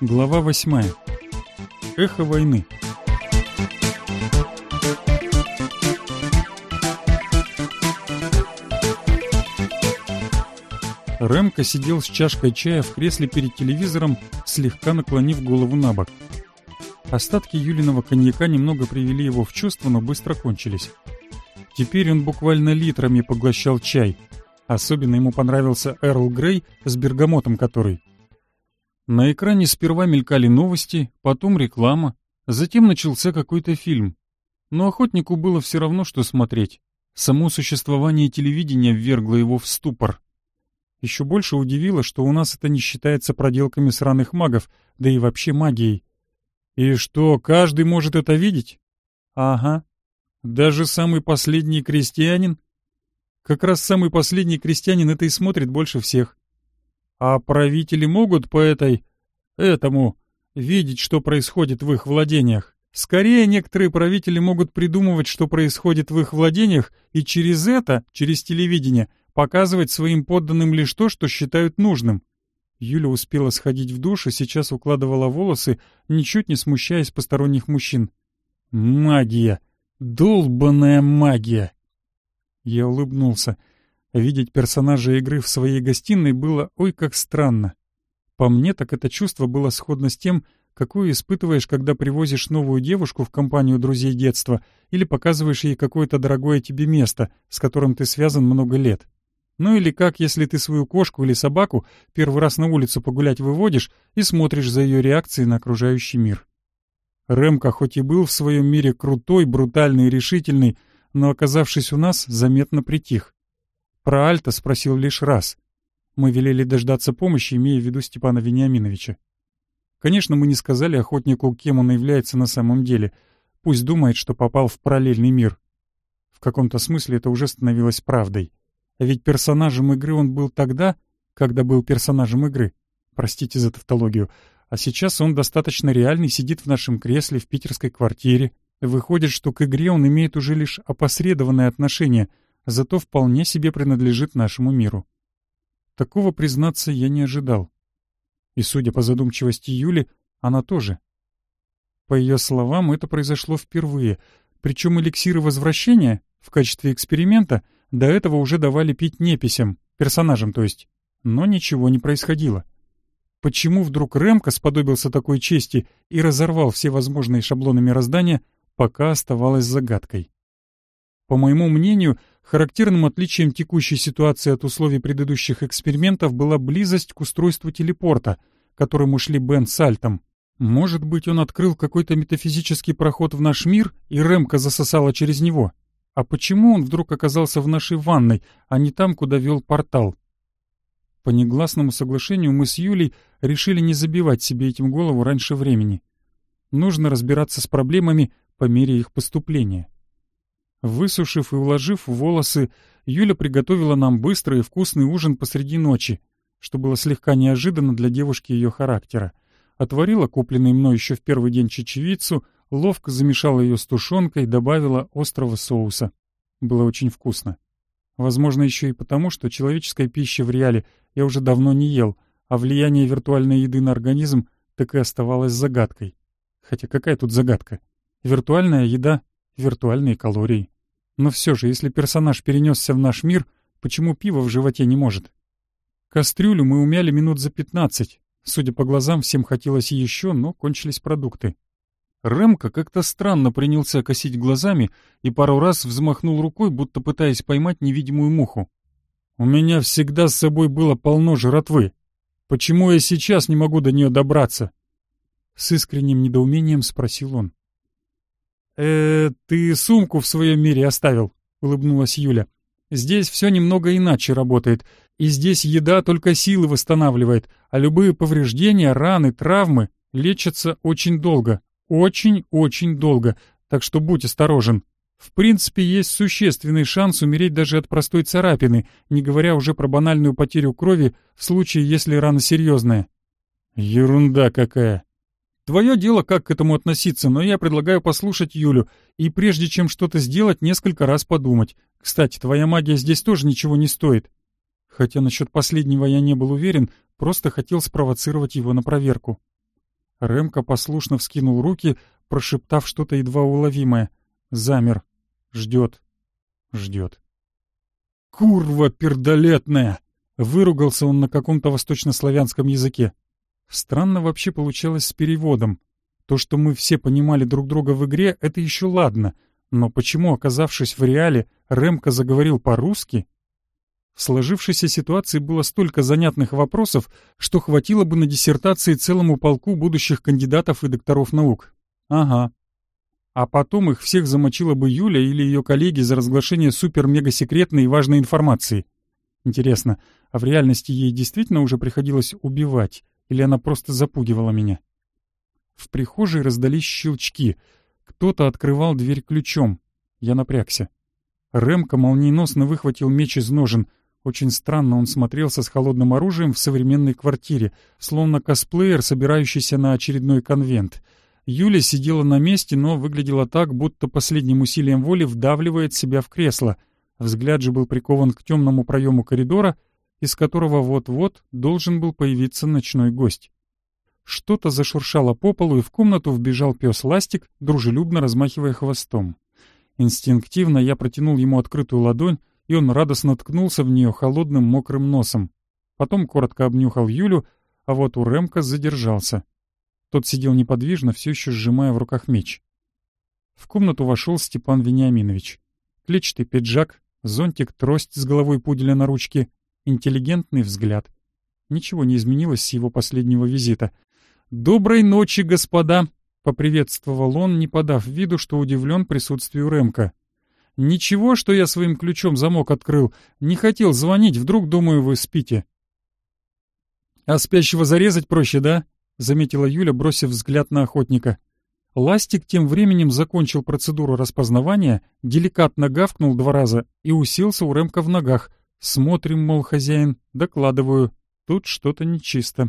Глава 8. Эхо войны. Рэмко сидел с чашкой чая в кресле перед телевизором, слегка наклонив голову на бок. Остатки Юлиного коньяка немного привели его в чувство, но быстро кончились. Теперь он буквально литрами поглощал чай. Особенно ему понравился Эрл Грей с бергамотом который. На экране сперва мелькали новости, потом реклама, затем начался какой-то фильм. Но охотнику было все равно, что смотреть. Само существование телевидения ввергло его в ступор. Еще больше удивило, что у нас это не считается проделками сраных магов, да и вообще магией. И что, каждый может это видеть? Ага. Даже самый последний крестьянин? Как раз самый последний крестьянин это и смотрит больше всех. А правители могут по этому видеть, что происходит в их владениях? Скорее, некоторые правители могут придумывать, что происходит в их владениях, и через телевидение, показывать своим подданным лишь то, что считают нужным. Юля успела сходить в душ и сейчас укладывала волосы, ничуть не смущаясь посторонних мужчин. Магия! Долбаная магия! Я улыбнулся. Видеть персонажа игры в своей гостиной было ой как странно. По мне, так это чувство было сходно с тем, какое испытываешь, когда привозишь новую девушку в компанию друзей детства или показываешь ей какое-то дорогое тебе место, с которым ты связан много лет. Ну или как, если ты свою кошку или собаку первый раз на улицу погулять выводишь и смотришь за ее реакцией на окружающий мир. Рэмко хоть и был в своем мире крутой, брутальный и решительный, но, оказавшись у нас, заметно притих. Про Альта спросил лишь раз. Мы велели дождаться помощи, имея в виду Степана Вениаминовича. Конечно, мы не сказали охотнику, кем он является на самом деле. Пусть думает, что попал в параллельный мир. В каком-то смысле это уже становилось правдой. А ведь персонажем игры он был тогда, когда был персонажем игры. Простите за тавтологию. А сейчас он достаточно реальный, сидит в нашем кресле в питерской квартире. Выходит, что к игре он имеет уже лишь опосредованное отношение, зато вполне себе принадлежит нашему миру. Такого, признаться, я не ожидал. И, судя по задумчивости Юли, она тоже. По ее словам, это произошло впервые, причем эликсиры возвращения в качестве эксперимента до этого уже давали пить неписям, персонажам то есть, но ничего не происходило. Почему вдруг Рэмко сподобился такой чести и разорвал все возможные шаблоны мироздания, пока оставалось загадкой. По моему мнению, характерным отличием текущей ситуации от условий предыдущих экспериментов была близость к устройству телепорта, к которому шли Бен с Альтом. Может быть, он открыл какой-то метафизический проход в наш мир, и Рэмко засосало через него? А почему он вдруг оказался в нашей ванной, а не там, куда вел портал? По негласному соглашению мы с Юлей решили не забивать себе этим голову раньше времени. Нужно разбираться с проблемами по мере их поступления. Высушив и уложив волосы, Юля приготовила нам быстрый и вкусный ужин посреди ночи, что было слегка неожиданно для девушки ее характера. Отварила купленную мной еще в первый день чечевицу, ловко замешала ее с тушенкой, добавила острого соуса. Было очень вкусно. Возможно, еще и потому, что человеческая пища в реале я уже давно не ел, а влияние виртуальной еды на организм так и оставалось загадкой. Хотя какая тут загадка? Виртуальная еда, виртуальные калории. Но все же, если персонаж перенесся в наш мир, почему пиво в животе не может? Кастрюлю мы умяли минут за 15. Судя по глазам, всем хотелось еще, но кончились продукты. Рэмко как-то странно принялся косить глазами и пару раз взмахнул рукой, будто пытаясь поймать невидимую муху. «У меня всегда с собой было полно жратвы. Почему я сейчас не могу до нее добраться?» С искренним недоумением спросил он. «Ты сумку в своем мире оставил», — улыбнулась Юля. «Здесь все немного иначе работает, и здесь еда только силы восстанавливает, а любые повреждения, раны, травмы лечатся очень долго, очень-очень долго, так что будь осторожен. В принципе, есть существенный шанс умереть даже от простой царапины, не говоря уже про банальную потерю крови в случае, если рана серьезная». «Ерунда какая!» Твое дело, как к этому относиться, но я предлагаю послушать Юлю и прежде чем что-то сделать, несколько раз подумать. Кстати, твоя магия здесь тоже ничего не стоит. Хотя насчет последнего я не был уверен, просто хотел спровоцировать его на проверку. Ремка послушно вскинул руки, прошептав что-то едва уловимое. Замер. Ждет. Ждет. «Курва пердолетная!» — выругался он на каком-то восточнославянском языке. Странно вообще получалось с переводом. То, что мы все понимали друг друга в игре, это еще ладно. Но почему, оказавшись в реале, Ремка заговорил по-русски? В сложившейся ситуации было столько занятных вопросов, что хватило бы на диссертации целому полку будущих кандидатов и докторов наук. Ага. А потом их всех замочила бы Юля или ее коллеги за разглашение супер-мега-секретной и важной информации. Интересно, а в реальности ей действительно уже приходилось убивать, или она просто запугивала меня? В прихожей раздались щелчки. Кто-то открывал дверь ключом. Я напрягся. Ремка молниеносно выхватил меч из ножен. Очень странно он смотрелся с холодным оружием в современной квартире, словно косплеер, собирающийся на очередной конвент. Юля сидела на месте, но выглядела так, будто последним усилием воли вдавливает себя в кресло. Взгляд же был прикован к темному проему коридора, из которого вот-вот должен был появиться ночной гость. Что-то зашуршало по полу, и в комнату вбежал пес Ластик, дружелюбно размахивая хвостом. Инстинктивно я протянул ему открытую ладонь, и он радостно ткнулся в нее холодным мокрым носом. Потом коротко обнюхал Юлю, а вот у Ремка задержался. Тот сидел неподвижно, все еще сжимая в руках меч. В комнату вошел Степан Вениаминович. Клетчатый пиджак, зонтик-трость с головой пуделя на ручке, интеллигентный взгляд. Ничего не изменилось с его последнего визита. «Доброй ночи, господа!» — поприветствовал он, не подав виду, что удивлен присутствию Ремка. «Ничего, что я своим ключом замок открыл. Не хотел звонить, вдруг, думаю, вы спите». «А спящего зарезать проще, да?» — заметила Юля, бросив взгляд на охотника. Ластик тем временем закончил процедуру распознавания, деликатно гавкнул 2 раза и уселся у Ремка в ногах. «Смотрим, мол, хозяин, докладываю. Тут что-то нечисто».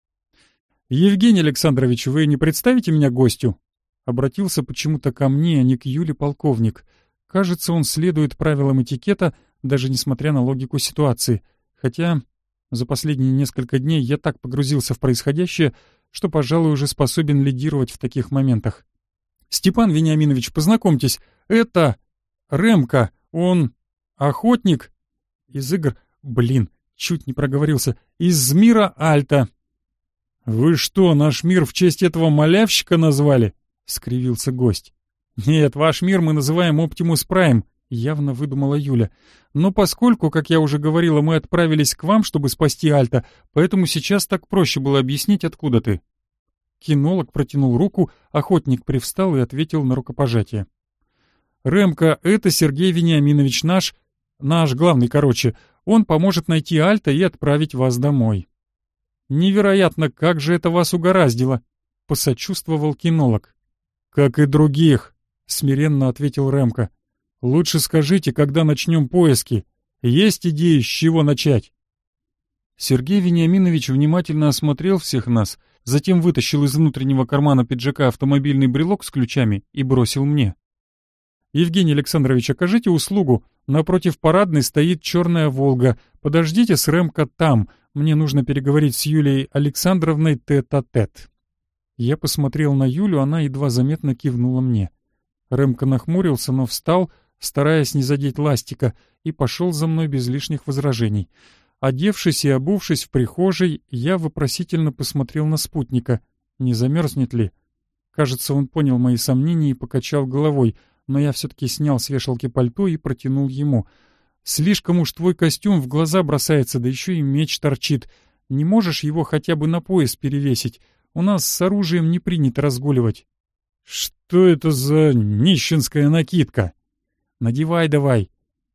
«Евгений Александрович, вы не представите меня гостю?» Обратился почему-то ко мне, а не к Юле полковник. Кажется, он следует правилам этикета, даже несмотря на логику ситуации. Хотя за последние несколько дней я так погрузился в происходящее, что, пожалуй, уже способен лидировать в таких моментах. «Степан Вениаминович, познакомьтесь, это Ремка, он охотник из игр... чуть не проговорился, из мира Альта». «Вы что, наш мир в честь этого малявщика назвали?» — скривился гость. «Нет, ваш мир мы называем Оптимус Прайм», — явно выдумала Юля. «Но поскольку, как я уже говорила, мы отправились к вам, чтобы спасти Альта, поэтому сейчас так проще было объяснить, откуда ты». Кинолог протянул руку, охотник привстал и ответил на рукопожатие. «Ремка, это Сергей Вениаминович, наш главный, короче. Он поможет найти Альта и отправить вас домой». «Невероятно, как же это вас угораздило!» — посочувствовал кинолог. «Как и других», — смиренно ответил Ремка. «Лучше скажите, когда начнем поиски. Есть идеи, с чего начать?» Сергей Вениаминович внимательно осмотрел всех нас, затем вытащил из внутреннего кармана пиджака автомобильный брелок с ключами и бросил мне. «Евгений Александрович, окажите услугу. Напротив парадной стоит черная «Волга». Подождите с Ремко там. Мне нужно переговорить с Юлией Александровной тет-а-тет». Я посмотрел на Юлю, она едва заметно кивнула мне. Ремко нахмурился, но встал, стараясь не задеть Ластика, и пошел за мной без лишних возражений. Одевшись и обувшись в прихожей, я вопросительно посмотрел на спутника. Не замерзнет ли? Кажется, он понял мои сомнения и покачал головой, но я все-таки снял с вешалки пальто и протянул ему. «Слишком уж твой костюм в глаза бросается, да еще и меч торчит. Не можешь его хотя бы на пояс перевесить? У нас с оружием не принято разгуливать». «Что это за нищенская накидка?» «Надевай давай».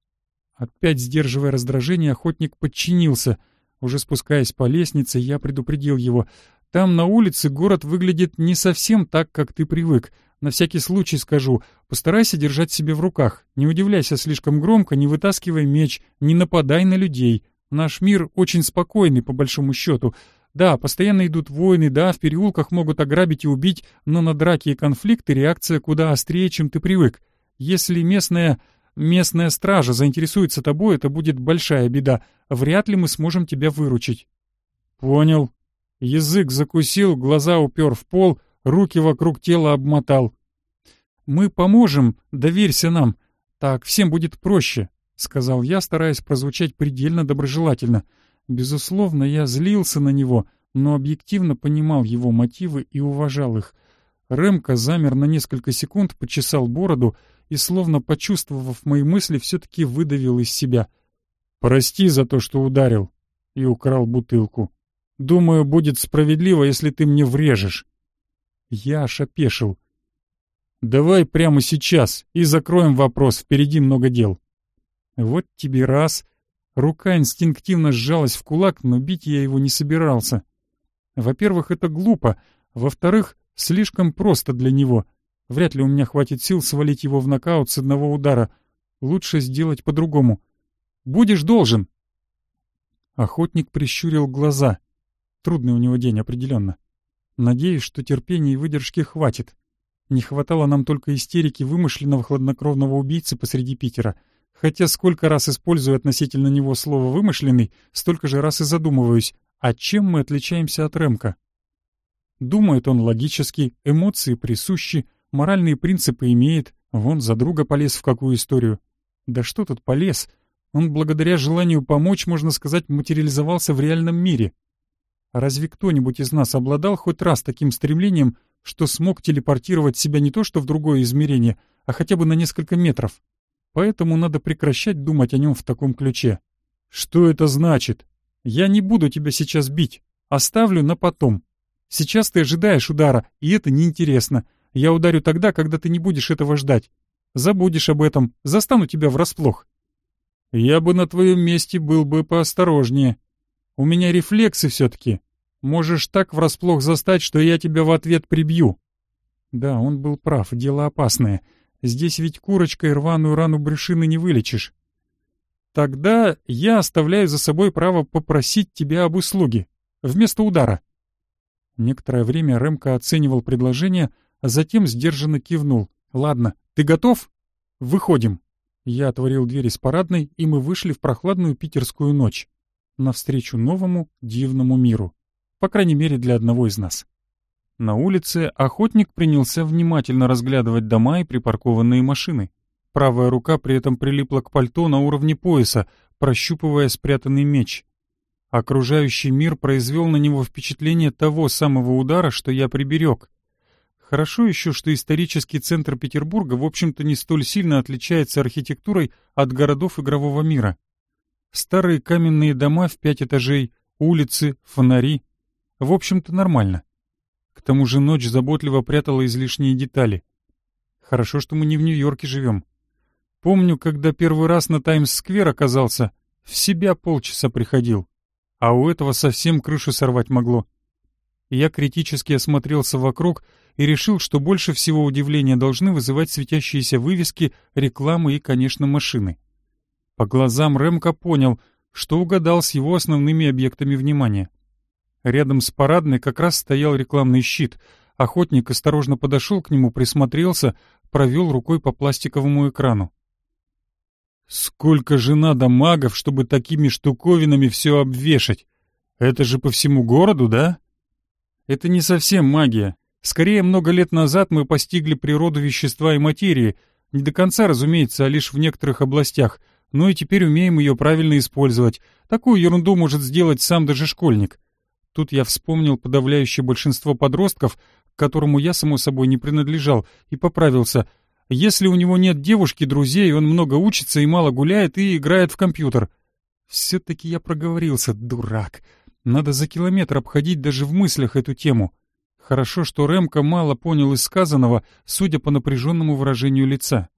Опять сдерживая раздражение, охотник подчинился. Уже спускаясь по лестнице, я предупредил его. «Там на улице город выглядит не совсем так, как ты привык. На всякий случай скажу, постарайся держать себя в руках. Не удивляйся слишком громко, не вытаскивай меч, не нападай на людей. Наш мир очень спокойный, по большому счету. Да, постоянно идут войны, да, в переулках могут ограбить и убить, но на драки и конфликты реакция куда острее, чем ты привык. Если местная стража заинтересуется тобой, это будет большая беда. Вряд ли мы сможем тебя выручить». «Понял. Язык закусил, глаза упер в пол, руки вокруг тела обмотал. «Мы поможем, доверься нам, так всем будет проще», — сказал я, стараясь прозвучать предельно доброжелательно. Безусловно, я злился на него, но объективно понимал его мотивы и уважал их. Рэмко замер на несколько секунд, почесал бороду и, словно почувствовав мои мысли, все-таки выдавил из себя: «Прости за то, что ударил», и украл бутылку. «Думаю, будет справедливо, если ты мне врежешь». Я аж опешил. «Давай прямо сейчас и закроем вопрос, впереди много дел». Вот тебе раз. Рука инстинктивно сжалась в кулак, но бить я его не собирался. Во-первых, это глупо. Во-вторых, слишком просто для него. Вряд ли у меня хватит сил свалить его в нокаут с одного удара. Лучше сделать по-другому. «Будешь должен». Охотник прищурил глаза. Трудный у него день, определенно. Надеюсь, что терпения и выдержки хватит. Не хватало нам только истерики вымышленного хладнокровного убийцы посреди Питера. Хотя сколько раз использую относительно него слово «вымышленный», столько же раз и задумываюсь, а чем мы отличаемся от Рэмко? Думает он логически, эмоции присущи, моральные принципы имеет, вон за друга полез в какую историю. Да что тут полез? Он благодаря желанию помочь, можно сказать, материализовался в реальном мире. А разве кто-нибудь из нас обладал хоть раз таким стремлением, что смог телепортировать себя не то что в другое измерение, а хотя бы на несколько метров? Поэтому надо прекращать думать о нем в таком ключе. Что это значит? Я не буду тебя сейчас бить. Оставлю на потом. Сейчас ты ожидаешь удара, и это неинтересно. Я ударю тогда, когда ты не будешь этого ждать. Забудешь об этом, застану тебя врасплох. Я бы на твоем месте был бы поосторожнее. У меня рефлексы все-таки. Можешь так врасплох застать, что я тебя в ответ прибью. Да, он был прав, дело опасное. Здесь ведь курочкой рваную рану брюшины не вылечишь. Тогда я оставляю за собой право попросить тебя об услуге. Вместо удара. Некоторое время Рэмко оценивал предложение, а затем сдержанно кивнул. «Ладно, ты готов? Выходим». Я отворил дверь из парадной, и мы вышли в прохладную питерскую ночь. Навстречу новому дивному миру. По крайней мере, для одного из нас. На улице охотник принялся внимательно разглядывать дома и припаркованные машины. Правая рука при этом прилипла к пальто на уровне пояса, прощупывая спрятанный меч. Окружающий мир произвел на него впечатление того самого удара, что я приберег. Хорошо еще, что исторический центр Петербурга, в общем-то, не столь сильно отличается архитектурой от городов игрового мира. Старые каменные дома в 5 этажей, улицы, фонари. В общем-то, нормально. К тому же ночь заботливо прятала излишние детали. Хорошо, что мы не в Нью-Йорке живем. Помню, когда первый раз на Таймс-сквер оказался, в себя полчаса приходил. А у этого совсем крышу сорвать могло. Я критически осмотрелся вокруг и решил, что больше всего удивления должны вызывать светящиеся вывески, рекламы и, конечно, машины. По глазам Рэмко понял, что угадал с его основными объектами внимания. Рядом с парадной как раз стоял рекламный щит. Охотник осторожно подошел к нему, присмотрелся, провел рукой по пластиковому экрану. «Сколько же надо магов, чтобы такими штуковинами все обвешать? Это же по всему городу, да?» «Это не совсем магия. Скорее, много лет назад мы постигли природу вещества и материи. Не до конца, разумеется, а лишь в некоторых областях. Но и теперь умеем ее правильно использовать. Такую ерунду может сделать сам даже школьник». Тут я вспомнил подавляющее большинство подростков, к которому я, само собой, не принадлежал, и поправился. Если у него нет девушки, друзей, он много учится и мало гуляет и играет в компьютер. Все-таки я проговорился, дурак. Надо за километр обходить даже в мыслях эту тему. Хорошо, что Рэмко мало понял из сказанного, судя по напряженному выражению лица.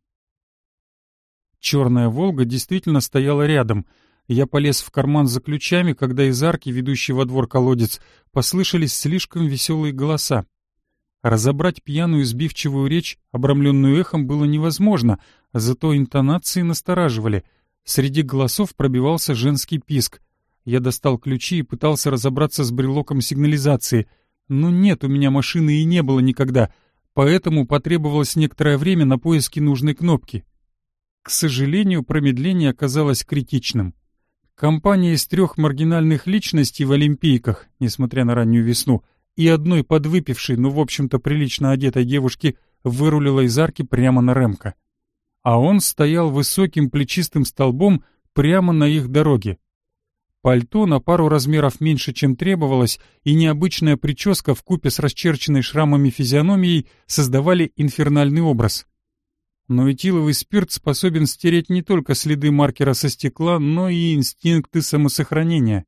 Черная «Волга» действительно стояла рядом. Я полез в карман за ключами, когда из арки, ведущей во двор колодец, послышались слишком веселые голоса. Разобрать пьяную сбивчивую речь, обрамленную эхом, было невозможно, зато интонации настораживали. Среди голосов пробивался женский писк. Я достал ключи и пытался разобраться с брелоком сигнализации. Но нет у меня машины и не было никогда, поэтому потребовалось некоторое время на поиски нужной кнопки. К сожалению, промедление оказалось критичным. Компания из 3 маргинальных личностей в Олимпийках, несмотря на раннюю весну, и одной подвыпившей, но в общем-то прилично одетой девушки вырулила из арки прямо на Рэмка. А он стоял высоким плечистым столбом прямо на их дороге. Пальто на пару размеров меньше, чем требовалось, и необычная прическа вкупе с расчерченной шрамами физиономией создавали инфернальный образ. Но этиловый спирт способен стереть не только следы маркера со стекла, но и инстинкты самосохранения.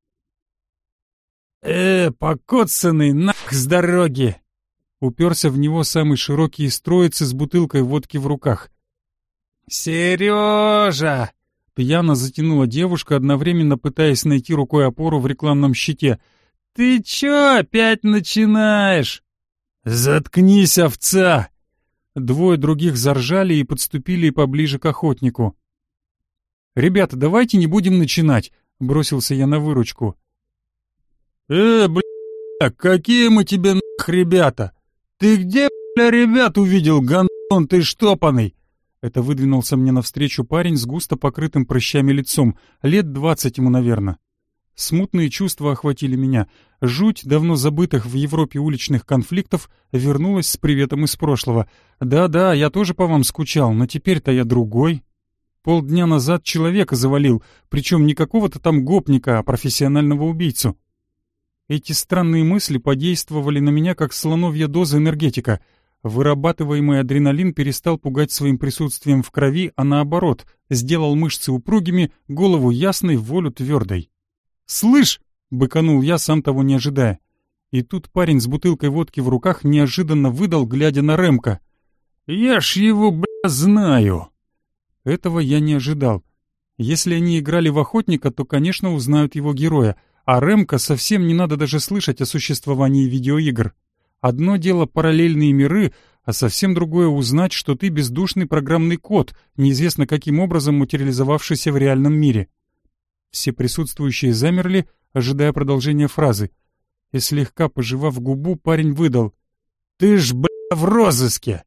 Покоцанный, нах с дороги!» Уперся в него самый широкий из троицы с бутылкой водки в руках. «Сережа!» — пьяно затянула девушка, одновременно пытаясь найти рукой опору в рекламном щите. «Ты чё опять начинаешь?» «Заткнись, овца!» 2 других заржали и подступили поближе к охотнику. «Ребята, давайте не будем начинать», — бросился я на выручку. Бля, какие мы тебе нах ребята? Ты где, бля, ребят увидел, гандон ты штопанный?» Это выдвинулся мне навстречу парень с густо покрытым прыщами лицом, лет 20 ему, наверное. Смутные чувства охватили меня. Жуть давно забытых в Европе уличных конфликтов вернулась с приветом из прошлого. Да-да, я тоже по вам скучал, но теперь-то я другой. Полдня назад человека завалил, причем не какого-то там гопника, а профессионального убийцу. Эти странные мысли подействовали на меня, как слоновья доза энергетика. Вырабатываемый адреналин перестал пугать своим присутствием в крови, а наоборот, сделал мышцы упругими, голову ясной, волю твердой. «Слышь!» — быканул я, сам того не ожидая. И тут парень с бутылкой водки в руках неожиданно выдал, глядя на Рэмка. «Я ж его, бля, знаю!» Этого я не ожидал. Если они играли в охотника, то, конечно, узнают его героя, а Рэмка совсем не надо даже слышать о существовании видеоигр. Одно дело параллельные миры, а совсем другое узнать, что ты бездушный программный код, неизвестно каким образом материализовавшийся в реальном мире. Все присутствующие замерли, ожидая продолжения фразы. И слегка пожевав губу, парень выдал: «Ты ж, бля, в розыске!»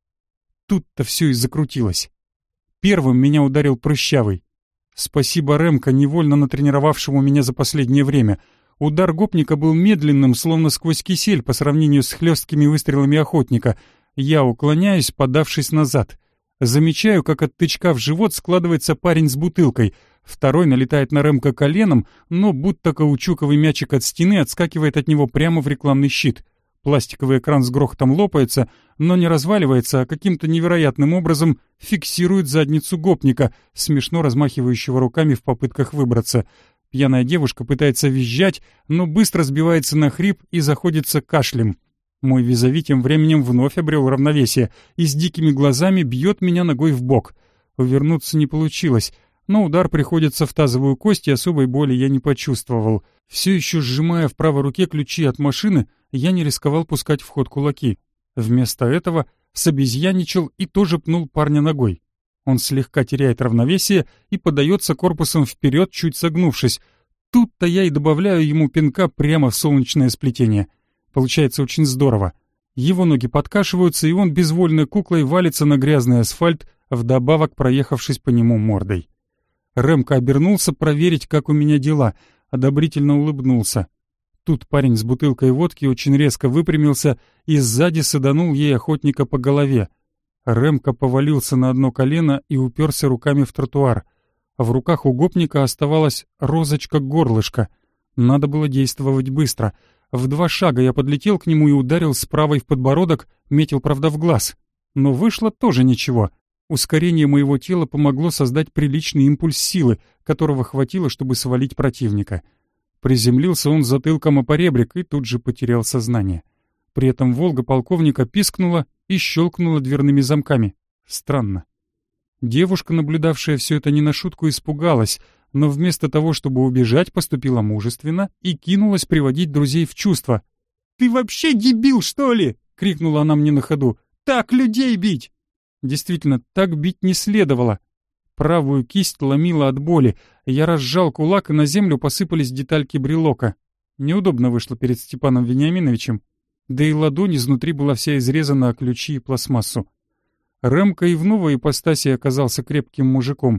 Тут-то все и закрутилось. Первым меня ударил прыщавый. Спасибо Рэмка, невольно натренировавшему меня за последнее время. Удар гопника был медленным, словно сквозь кисель по сравнению с хлесткими выстрелами охотника. Я уклоняюсь, подавшись назад. Замечаю, как от тычка в живот складывается парень с бутылкой. Второй налетает на Рэмка коленом, но будто каучуковый мячик от стены отскакивает от него прямо в рекламный щит. Пластиковый экран с грохотом лопается, но не разваливается, а каким-то невероятным образом фиксирует задницу гопника, смешно размахивающего руками в попытках выбраться. Пьяная девушка пытается визжать, но быстро сбивается на хрип и заходится кашлем. Мой визави тем временем вновь обрел равновесие и с дикими глазами бьет меня ногой в бок. Увернуться не получилось, но удар приходится в тазовую кость, и особой боли я не почувствовал. Все еще сжимая в правой руке ключи от машины, я не рисковал пускать в ход кулаки. Вместо этого собезьяничал и тоже пнул парня ногой. Он слегка теряет равновесие и подается корпусом вперед, чуть согнувшись. Тут-то я и добавляю ему пинка прямо в солнечное сплетение. Получается очень здорово. Его ноги подкашиваются, и он безвольной куклой валится на грязный асфальт, вдобавок проехавшись по нему мордой. Рэмка обернулся проверить, как у меня дела, одобрительно улыбнулся. Тут парень с бутылкой водки очень резко выпрямился и сзади саданул ей охотника по голове. Рэмка повалился на одно колено и уперся руками в тротуар. В руках у гопника оставалась розочка-горлышко. Надо было действовать быстро. В 2 шага я подлетел к нему и ударил с правой в подбородок, метил, правда, в глаз. Но вышло тоже ничего. Ускорение моего тела помогло создать приличный импульс силы, которого хватило, чтобы свалить противника. Приземлился он затылком о поребрик и тут же потерял сознание. При этом «Волга» полковника пискнула и щелкнула дверными замками. Странно. Девушка, наблюдавшая все это, не на шутку испугалась, но вместо того, чтобы убежать, поступила мужественно и кинулась приводить друзей в чувство. «Ты вообще дебил, что ли?» — крикнула она мне на ходу. «Так людей бить!» Действительно, так бить не следовало. Правую кисть ломила от боли. Я разжал кулак, и на землю посыпались детальки брелока. Неудобно вышло перед Степаном Вениаминовичем. Да и ладонь изнутри была вся изрезана о ключи и пластмассу. Рэмка и в новой ипостаси оказался крепким мужиком.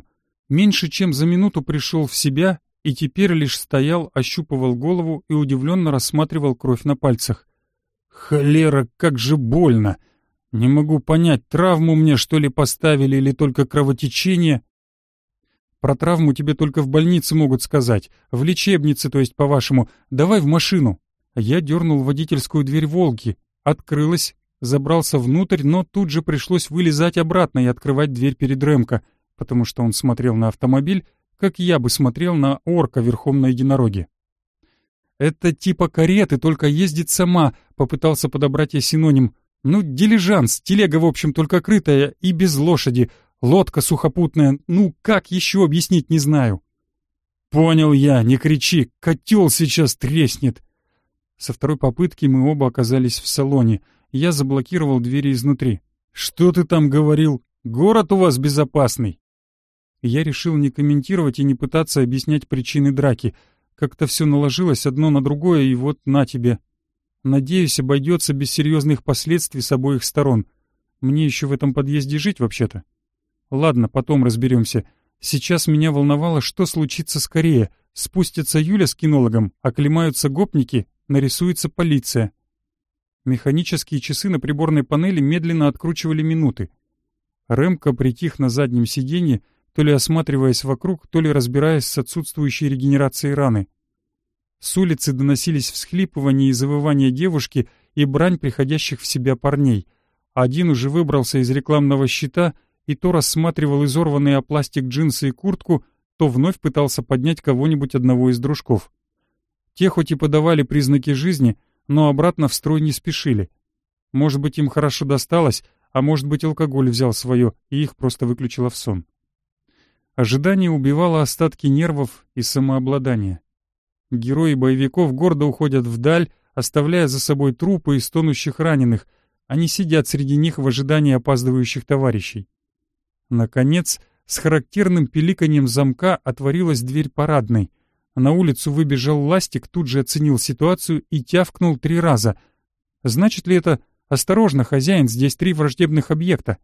Меньше чем за минуту пришел в себя и теперь лишь стоял, ощупывал голову и удивленно рассматривал кровь на пальцах. «Холера, как же больно! Не могу понять, травму мне что ли поставили или только кровотечение?» «Про травму тебе только в больнице могут сказать. В лечебнице, то есть, по-вашему. Давай в машину». Я дернул водительскую дверь «Волги». Открылась, забрался внутрь, но тут же пришлось вылезать обратно и открывать дверь перед Рэмко, потому что он смотрел на автомобиль, как я бы смотрел на орка верхом на единороге. «Это типа кареты, только ездит сама», — попытался подобрать я синоним. «Ну, дилижанс, телега, в общем, только крытая и без лошади, лодка сухопутная, ну, как еще объяснить, не знаю». «Понял я, не кричи, котел сейчас треснет». Со второй попытки мы оба оказались в салоне. Я заблокировал двери изнутри. «Что ты там говорил? Город у вас безопасный?» Я решил не комментировать и не пытаться объяснять причины драки. Как-то все наложилось одно на другое, и вот на тебе. Надеюсь, обойдется без серьезных последствий с обоих сторон. Мне еще в этом подъезде жить вообще-то. Ладно, потом разберемся. Сейчас меня волновало, что случится скорее. Спустится Юля с кинологом, оклемаются гопники, нарисуется полиция. Механические часы на приборной панели медленно откручивали минуты. Рэмко притих на заднем сиденье, то ли осматриваясь вокруг, то ли разбираясь с отсутствующей регенерацией раны. С улицы доносились всхлипывания и завывания девушки и брань приходящих в себя парней. Один уже выбрался из рекламного щита и то рассматривал изорванные о пластик джинсы и куртку, то вновь пытался поднять кого-нибудь одного из дружков. Те хоть и подавали признаки жизни, но обратно в строй не спешили. Может быть, им хорошо досталось, а может быть, алкоголь взял свое, и их просто выключило в сон. Ожидание убивало остатки нервов и самообладания. Герои боевиков гордо уходят вдаль, оставляя за собой трупы и стонущих раненых. Они сидят среди них в ожидании опаздывающих товарищей. Наконец, с характерным пиликаньем замка отворилась дверь парадной. На улицу выбежал Ластик, тут же оценил ситуацию и тявкнул 3 раза. Значит ли это «Осторожно, хозяин, здесь 3 враждебных объекта»?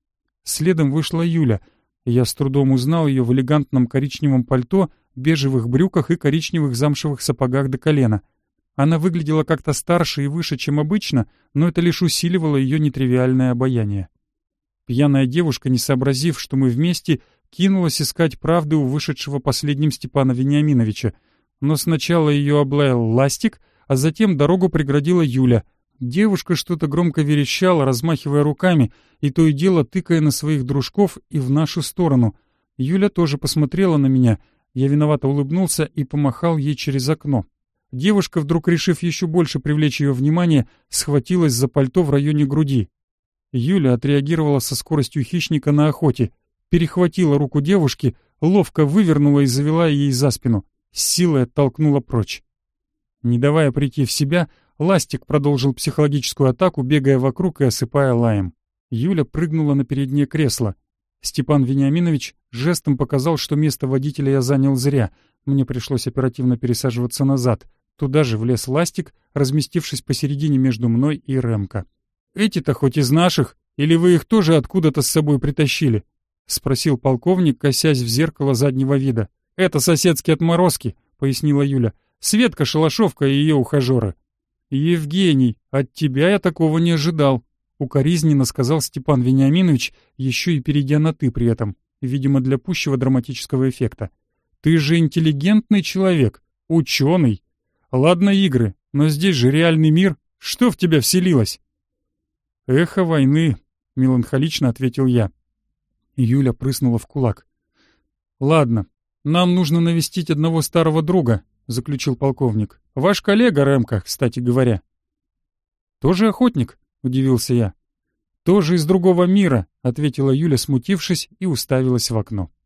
Следом вышла Юля. Я с трудом узнал ее в элегантном коричневом пальто, бежевых брюках и коричневых замшевых сапогах до колена. Она выглядела как-то старше и выше, чем обычно, но это лишь усиливало ее нетривиальное обаяние. Пьяная девушка, не сообразив, что мы вместе, кинулась искать правды у вышедшего последним Степана Вениаминовича. Но сначала ее облаял Ластик, а затем дорогу преградила Юля. Девушка что-то громко верещала, размахивая руками, и то и дело тыкая на своих дружков и в нашу сторону. Юля тоже посмотрела на меня. Я виновато улыбнулся и помахал ей через окно. Девушка, вдруг решив еще больше привлечь ее внимание, схватилась за пальто в районе груди. Юля отреагировала со скоростью хищника на охоте. Перехватила руку девушки, ловко вывернула и завела ей за спину. С силой оттолкнула прочь. Не давая прийти в себя, Ластик продолжил психологическую атаку, бегая вокруг и осыпая лаем. Юля прыгнула на переднее кресло. Степан Вениаминович жестом показал, что место водителя я занял зря. Мне пришлось оперативно пересаживаться назад. Туда же влез Ластик, разместившись посередине между мной и Рэмко. «Эти-то хоть из наших, или вы их тоже откуда-то с собой притащили?» — спросил полковник, косясь в зеркало заднего вида. «Это соседские отморозки», — пояснила Юля. «Светка Шалашовка и ее ухажеры». «Евгений, от тебя я такого не ожидал», — укоризненно сказал Степан Вениаминович, еще и перейдя на «ты» при этом, видимо, для пущего драматического эффекта. «Ты же интеллигентный человек, ученый. Ладно игры, но здесь же реальный мир. Что в тебя вселилось?» «Эхо войны», — меланхолично ответил я. Юля прыснула в кулак. «Ладно, нам нужно навестить одного старого друга», — заключил полковник. «Ваш коллега Рэмко, кстати говоря». «Тоже охотник?» — удивился я. «Тоже из другого мира», — ответила Юля, смутившись, и уставилась в окно.